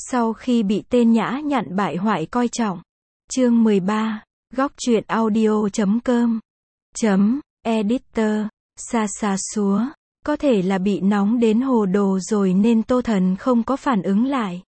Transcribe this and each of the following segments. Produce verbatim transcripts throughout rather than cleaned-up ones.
Sau khi bị tên nhã nhặn bại hoại coi trọng. Chương mười ba, góc truyện audio chấm com. Chấm, editor, xa xa xúa. Có thể là bị nóng đến hồ đồ rồi nên Tô Thần không có phản ứng lại.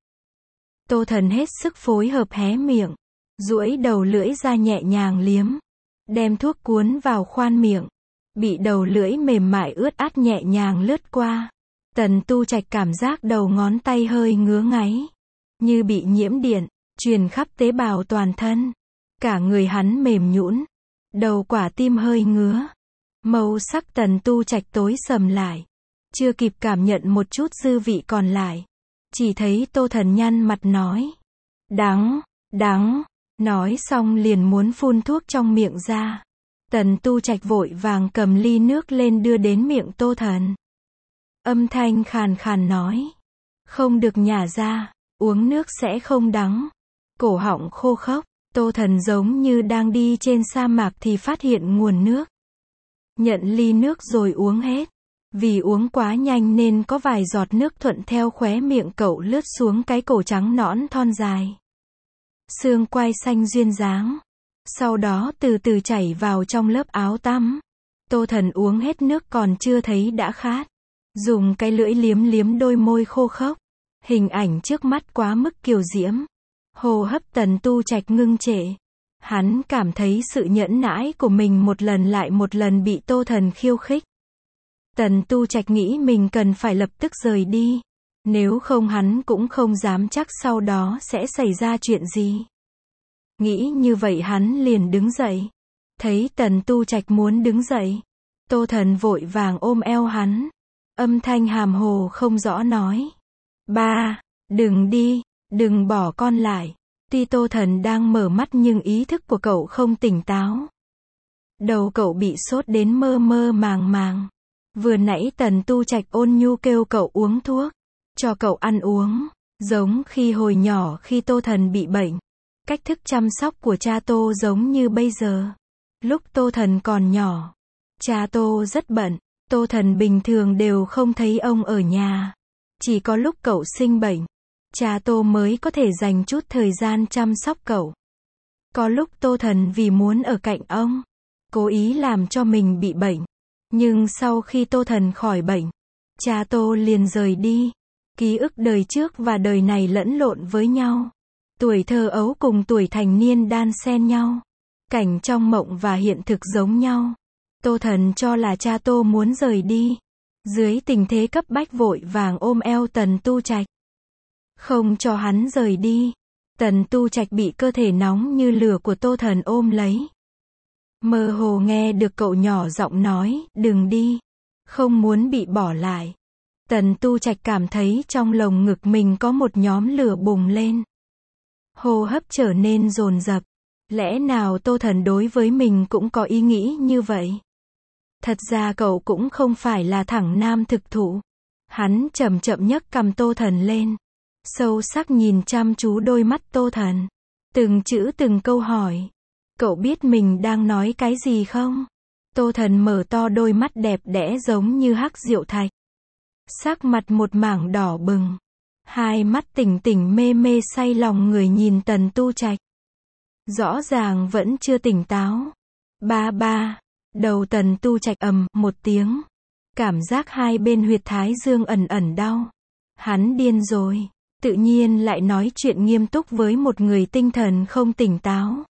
Tô Thần hết sức phối hợp hé miệng, duỗi đầu lưỡi ra nhẹ nhàng liếm, đem thuốc cuốn vào khoan miệng. Bị đầu lưỡi mềm mại ướt át nhẹ nhàng lướt qua. Tần Tu Trạch cảm giác đầu ngón tay hơi ngứa ngáy, như bị nhiễm điện, truyền khắp tế bào toàn thân. Cả người hắn mềm nhũn, đầu quả tim hơi ngứa. Màu sắc Tần Tu Trạch tối sầm lại. Chưa kịp cảm nhận một chút dư vị còn lại, chỉ thấy Tô Thần nhăn mặt nói: "Đắng, đắng." Nói xong liền muốn phun thuốc trong miệng ra. Tần Tu Trạch vội vàng cầm ly nước lên đưa đến miệng Tô Thần. Âm thanh khàn khàn nói: "Không được nhả ra, uống nước sẽ không đắng." Cổ họng khô khốc, Tô Thần giống như đang đi trên sa mạc thì phát hiện nguồn nước. Nhận ly nước rồi uống hết. Vì uống quá nhanh nên có vài giọt nước thuận theo khóe miệng cậu lướt xuống cái cổ trắng nõn thon dài. Xương quai xanh duyên dáng. Sau đó từ từ chảy vào trong lớp áo tắm. Tô Thần uống hết nước còn chưa thấy đã khát. Dùng cái lưỡi liếm liếm đôi môi khô khốc. Hình ảnh trước mắt quá mức kiều diễm. Hô hấp Tần Tu Trạch ngưng trệ. Hắn cảm thấy sự nhẫn nãi của mình một lần lại một lần bị Tô Thần khiêu khích. Tần Tu Trạch nghĩ mình cần phải lập tức rời đi. Nếu không hắn cũng không dám chắc sau đó sẽ xảy ra chuyện gì. Nghĩ như vậy hắn liền đứng dậy. Thấy Tần Tu Trạch muốn đứng dậy, Tô Thần vội vàng ôm eo hắn. Âm thanh hàm hồ không rõ nói: "Ba, đừng đi, đừng bỏ con lại." Tuy Tô Thần đang mở mắt nhưng ý thức của cậu không tỉnh táo. Đầu cậu bị sốt đến mơ mơ màng màng. Vừa nãy Tần Tu Trạch ôn nhu kêu cậu uống thuốc, cho cậu ăn uống, giống khi hồi nhỏ khi Tô Thần bị bệnh. Cách thức chăm sóc của cha Tô giống như bây giờ. Lúc Tô Thần còn nhỏ, cha Tô rất bận, Tô Thần bình thường đều không thấy ông ở nhà. Chỉ có lúc cậu sinh bệnh, cha Tô mới có thể dành chút thời gian chăm sóc cậu. Có lúc Tô Thần vì muốn ở cạnh ông, cố ý làm cho mình bị bệnh. Nhưng sau khi Tô Thần khỏi bệnh, cha Tô liền rời đi. Ký ức đời trước và đời này lẫn lộn với nhau. Tuổi thơ ấu cùng tuổi thành niên đan xen nhau. Cảnh trong mộng và hiện thực giống nhau. Tô Thần cho là cha Tô muốn rời đi. Dưới tình thế cấp bách vội vàng ôm eo Tần Tu Trạch. Không cho hắn rời đi. Tần Tu Trạch bị cơ thể nóng như lửa của Tô Thần ôm lấy. Mơ hồ nghe được cậu nhỏ giọng nói: "Đừng đi. Không muốn bị bỏ lại." Tần Tu Trạch cảm thấy trong lồng ngực mình có một nhóm lửa bùng lên. Hô hấp trở nên dồn dập. Lẽ nào Tô Thần đối với mình cũng có ý nghĩ như vậy? Thật ra cậu cũng không phải là thẳng nam thực thụ. Hắn chậm chậm nhấc cằm Tô Thần lên. Sâu sắc nhìn chăm chú đôi mắt Tô Thần. Từng chữ từng câu hỏi: "Cậu biết mình đang nói cái gì không?" Tô Thần mở to đôi mắt đẹp đẽ giống như hắc diệu thạch. Sắc mặt một mảng đỏ bừng. Hai mắt tỉnh tỉnh mê mê say lòng người nhìn Tần Tu Trạch. Rõ ràng vẫn chưa tỉnh táo. Ba ba. Đầu Tần Tu Trạch ầm một tiếng. Cảm giác hai bên huyệt thái dương ẩn ẩn đau. Hắn điên rồi. Tự nhiên lại nói chuyện nghiêm túc với một người tinh thần không tỉnh táo.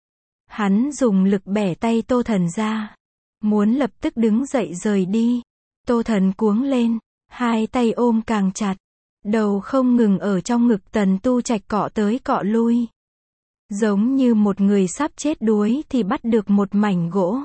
Hắn dùng lực bẻ tay Tô Thần ra. Muốn lập tức đứng dậy rời đi. Tô Thần cuống lên. Hai tay ôm càng chặt. Đầu không ngừng ở trong ngực Tần Tu Trạch cọ tới cọ lui. Giống như một người sắp chết đuối thì bắt được một mảnh gỗ.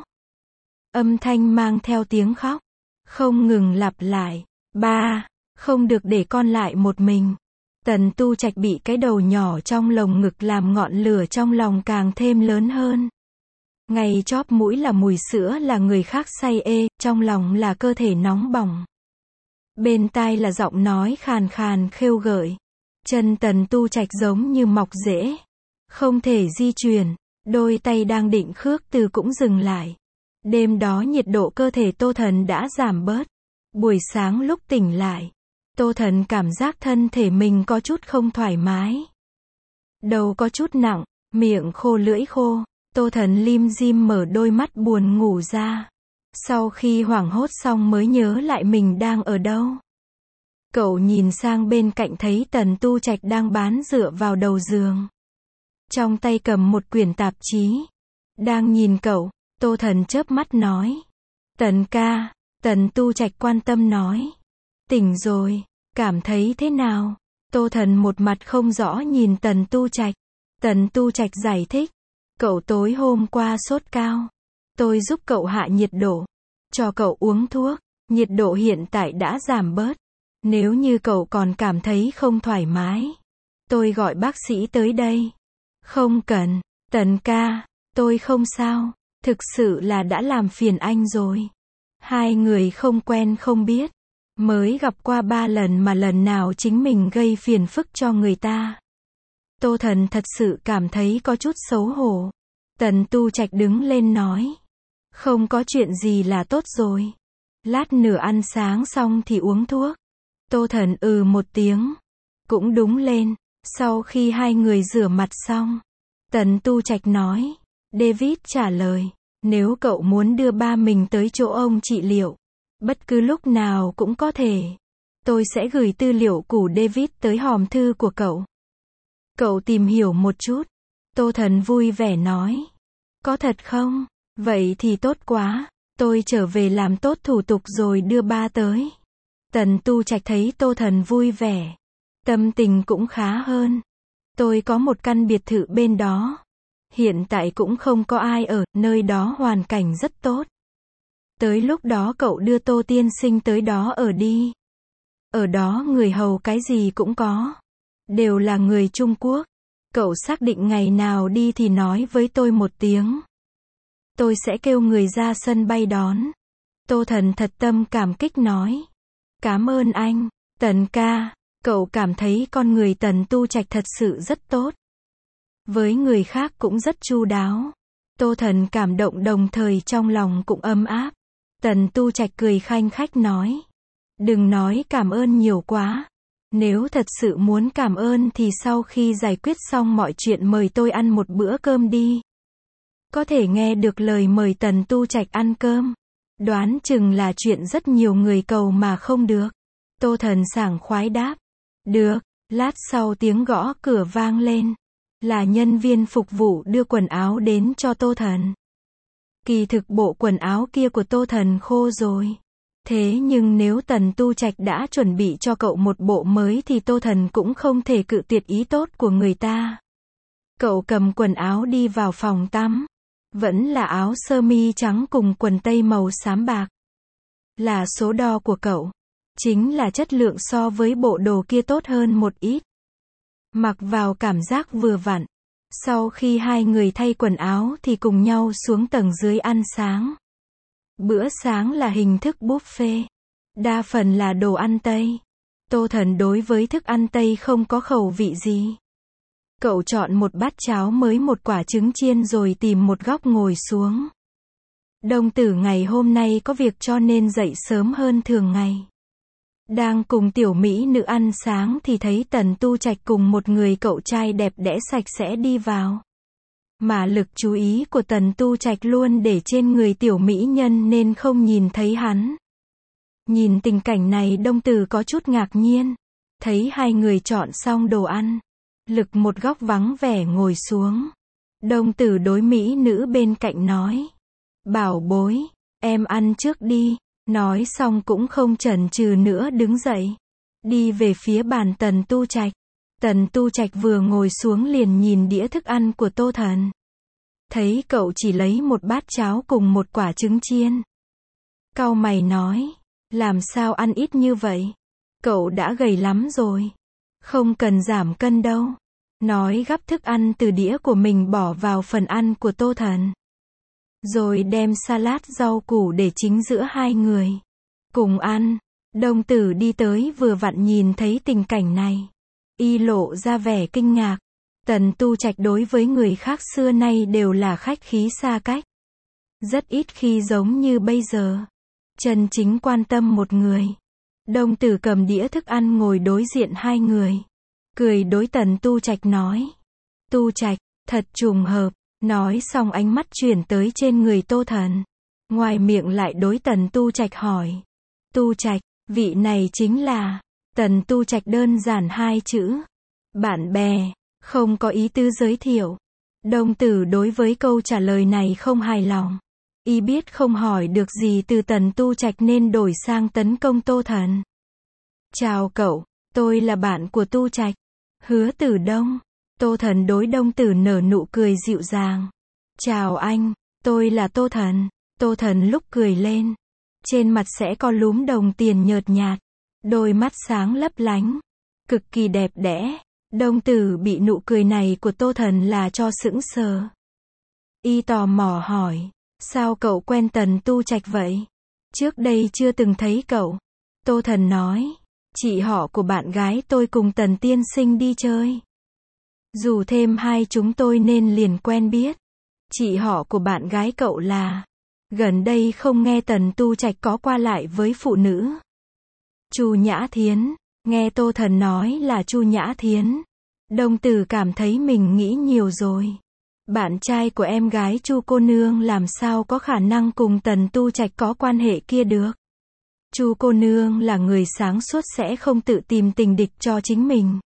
Âm thanh mang theo tiếng khóc. Không ngừng lặp lại. "Ba, không được để con lại một mình." Tần Tu Trạch bị cái đầu nhỏ trong lồng ngực làm ngọn lửa trong lòng càng thêm lớn hơn. Ngay chóp mũi là mùi sữa là người khác say ê, trong lòng là cơ thể nóng bỏng. Bên tai là giọng nói khàn khàn khêu gợi. Chân Tần Tu Trạch giống như mọc rễ. Không thể di chuyển. Đôi tay đang định khước từ cũng dừng lại. Đêm đó nhiệt độ cơ thể Tô Thần đã giảm bớt. Buổi sáng lúc tỉnh lại, Tô Thần cảm giác thân thể mình có chút không thoải mái. Đầu có chút nặng, miệng khô lưỡi khô. Tô Thần lim dim mở đôi mắt buồn ngủ ra. Sau khi hoảng hốt xong mới nhớ lại mình đang ở đâu. Cậu nhìn sang bên cạnh thấy Tần Tu Trạch đang bán dựa vào đầu giường. Trong tay cầm một quyển tạp chí. Đang nhìn cậu, Tô Thần chớp mắt nói. Tần ca, Tần Tu Trạch quan tâm nói. Tỉnh rồi, cảm thấy thế nào? Tô Thần một mặt không rõ nhìn Tần Tu Trạch. Tần Tu Trạch giải thích. Cậu tối hôm qua sốt cao. Tôi giúp cậu hạ nhiệt độ. Cho cậu uống thuốc. Nhiệt độ hiện tại đã giảm bớt. Nếu như cậu còn cảm thấy không thoải mái, tôi gọi bác sĩ tới đây. Không cần, Tần ca, tôi không sao. Thực sự là đã làm phiền anh rồi. Hai người không quen không biết. Mới gặp qua ba lần mà lần nào chính mình gây phiền phức cho người ta. Tô Thần thật sự cảm thấy có chút xấu hổ. Tần Tu Trạch đứng lên nói. Không có chuyện gì là tốt rồi. Lát nữa ăn sáng xong thì uống thuốc. Tô Thần ừ một tiếng. Cũng đúng lên. Sau khi hai người rửa mặt xong, Tần Tu Trạch nói. David trả lời. Nếu cậu muốn đưa ba mình tới chỗ ông trị liệu, bất cứ lúc nào cũng có thể. Tôi sẽ gửi tư liệu của David tới hòm thư của cậu. Cậu tìm hiểu một chút. Tô Thần vui vẻ nói. Có thật không? Vậy thì tốt quá. Tôi trở về làm tốt thủ tục rồi đưa ba tới. Tần Tu Trạch thấy Tô Thần vui vẻ. Tâm tình cũng khá hơn. Tôi có một căn biệt thự bên đó. Hiện tại cũng không có ai ở, nơi đó hoàn cảnh rất tốt. Tới lúc đó cậu đưa Tô tiên sinh tới đó ở đi. Ở đó người hầu cái gì cũng có. Đều là người Trung Quốc. Cậu xác định ngày nào đi thì nói với tôi một tiếng. Tôi sẽ kêu người ra sân bay đón. Tô Thần thật tâm cảm kích nói. Cảm ơn anh, Tần ca. Cậu cảm thấy con người Tần Tu Trạch thật sự rất tốt. Với người khác cũng rất chu đáo. Tô Thần cảm động đồng thời trong lòng cũng ấm áp. Tần Tu Trạch cười khanh khách nói. Đừng nói cảm ơn nhiều quá. Nếu thật sự muốn cảm ơn thì sau khi giải quyết xong mọi chuyện mời tôi ăn một bữa cơm đi. Có thể nghe được lời mời Tần Tu Trạch ăn cơm. Đoán chừng là chuyện rất nhiều người cầu mà không được. Tô Thần sảng khoái đáp. Được, lát sau tiếng gõ cửa vang lên. Là nhân viên phục vụ đưa quần áo đến cho Tô Thần. Kỳ thực bộ quần áo kia của Tô Thần khô rồi. Thế nhưng nếu Tần Tu Trạch đã chuẩn bị cho cậu một bộ mới thì Tô Thần cũng không thể cự tuyệt ý tốt của người ta. Cậu cầm quần áo đi vào phòng tắm. Vẫn là áo sơ mi trắng cùng quần tây màu xám bạc. Là số đo của cậu. Chính là chất lượng so với bộ đồ kia tốt hơn một ít. Mặc vào cảm giác vừa vặn. Sau khi hai người thay quần áo thì cùng nhau xuống tầng dưới ăn sáng. Bữa sáng là hình thức buffet. Đa phần là đồ ăn Tây. Tô Thần đối với thức ăn Tây không có khẩu vị gì. Cậu chọn một bát cháo mới một quả trứng chiên rồi tìm một góc ngồi xuống. Đồng tử ngày hôm nay có việc cho nên dậy sớm hơn thường ngày. Đang cùng tiểu mỹ nữ ăn sáng thì thấy Tần Tu Trạch cùng một người cậu trai đẹp đẽ sạch sẽ đi vào. Mà lực chú ý của Tần Tu Trạch luôn để trên người tiểu mỹ nhân nên không nhìn thấy hắn. Nhìn tình cảnh này đồng tử có chút ngạc nhiên. Thấy hai người chọn xong đồ ăn. Lực một góc vắng vẻ ngồi xuống. Đồng tử đối mỹ nữ bên cạnh nói. Bảo bối, em ăn trước đi. Nói xong cũng không chần chừ nữa đứng dậy. Đi về phía bàn Tần Tu Trạch. Tần Tu Trạch vừa ngồi xuống liền nhìn đĩa thức ăn của Tô Thần. Thấy cậu chỉ lấy một bát cháo cùng một quả trứng chiên. Cau mày nói. Làm sao ăn ít như vậy? Cậu đã gầy lắm rồi. Không cần giảm cân đâu. Nói gắp thức ăn từ đĩa của mình bỏ vào phần ăn của Tô Thần. Rồi đem salad rau củ để chính giữa hai người. Cùng ăn. Đồng tử đi tới vừa vặn nhìn thấy tình cảnh này. Y lộ ra vẻ kinh ngạc. Tần Tu Trạch đối với người khác xưa nay đều là khách khí xa cách. Rất ít khi giống như bây giờ. Chân chính quan tâm một người. Đông Tử cầm đĩa thức ăn ngồi đối diện hai người. Cười đối Tần Tu Trạch nói. Tu Trạch, thật trùng hợp. Nói xong ánh mắt chuyển tới trên người Tô Thần. Ngoài miệng lại đối Tần Tu Trạch hỏi. Tu Trạch, vị này chính là... Tần Tu Trạch đơn giản hai chữ. Bạn bè, không có ý tư giới thiệu. Đông Tử đối với câu trả lời này không hài lòng. Y biết không hỏi được gì từ Tần Tu Trạch nên đổi sang tấn công Tô Thần. Chào cậu, tôi là bạn của Tu Trạch. Hứa Tử Đông. Tô Thần đối Đông Tử nở nụ cười dịu dàng. Chào anh, tôi là Tô Thần. Tô Thần lúc cười lên, trên mặt sẽ có lúm đồng tiền nhợt nhạt, đôi mắt sáng lấp lánh, cực kỳ đẹp đẽ. Đông Tử bị nụ cười này của Tô Thần là cho sững sờ. Y tò mò hỏi, sao cậu quen Tần Tu Trạch vậy? Trước đây chưa từng thấy cậu. Tô Thần nói, chị họ của bạn gái tôi cùng Tần tiên sinh đi chơi. Rủ thêm hai chúng tôi nên liền quen biết. Chị họ của bạn gái cậu là... Gần đây không nghe Tần Tu Trạch có qua lại với phụ nữ. Chu Nhã Thiến. Nghe Tô Thần nói là Chu Nhã Thiến. Đông Tử cảm thấy mình nghĩ nhiều rồi. Bạn trai của em gái Chu cô nương làm sao có khả năng cùng Tần Tu Trạch có quan hệ kia được. Chu cô nương là người sáng suốt sẽ không tự tìm tình địch cho chính mình.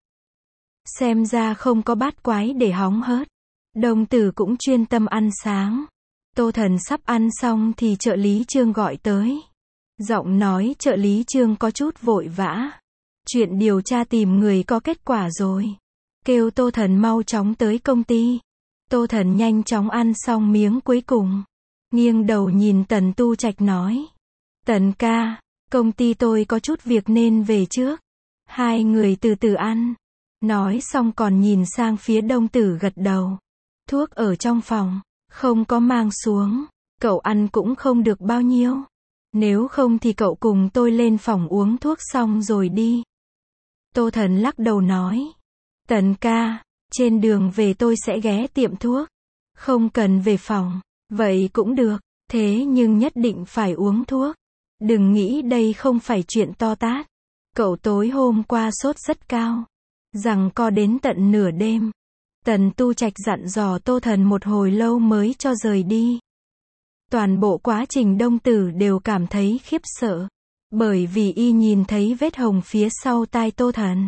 Xem ra không có bát quái để hóng hớt. Đông Tử cũng chuyên tâm ăn sáng. Tô Thần sắp ăn xong thì trợ lý Trương gọi tới. Giọng nói trợ lý Trương có chút vội vã. Chuyện điều tra tìm người có kết quả rồi. Kêu Tô Thần mau chóng tới công ty. Tô Thần nhanh chóng ăn xong miếng cuối cùng. Nghiêng đầu nhìn Tần Tu Trạch nói. Tần ca, công ty tôi có chút việc nên về trước. Hai người từ từ ăn. Nói xong còn nhìn sang phía Đông Tử gật đầu. Thuốc ở trong phòng, không có mang xuống. Cậu ăn cũng không được bao nhiêu. Nếu không thì cậu cùng tôi lên phòng uống thuốc xong rồi đi. Tô Thần lắc đầu nói. Tần ca, trên đường về tôi sẽ ghé tiệm thuốc. Không cần về phòng. Vậy cũng được. Thế nhưng nhất định phải uống thuốc. Đừng nghĩ đây không phải chuyện to tát. Cậu tối hôm qua sốt rất cao. Rằng co đến tận nửa đêm. Tần Tu Trạch dặn dò Tô Thần một hồi lâu mới cho rời đi. Toàn bộ quá trình Đông Tử đều cảm thấy khiếp sợ. Bởi vì y nhìn thấy vết hồng phía sau tai Tô Thần.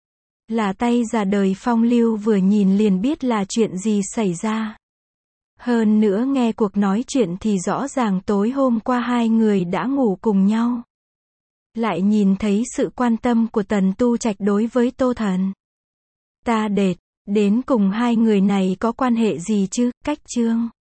Là tay già đời phong lưu vừa nhìn liền biết là chuyện gì xảy ra. Hơn nữa nghe cuộc nói chuyện thì rõ ràng tối hôm qua hai người đã ngủ cùng nhau. Lại nhìn thấy sự quan tâm của Tần Tu Trạch đối với Tô Thần. Ta đệt, đến cùng hai người này có quan hệ gì chứ? Cách chương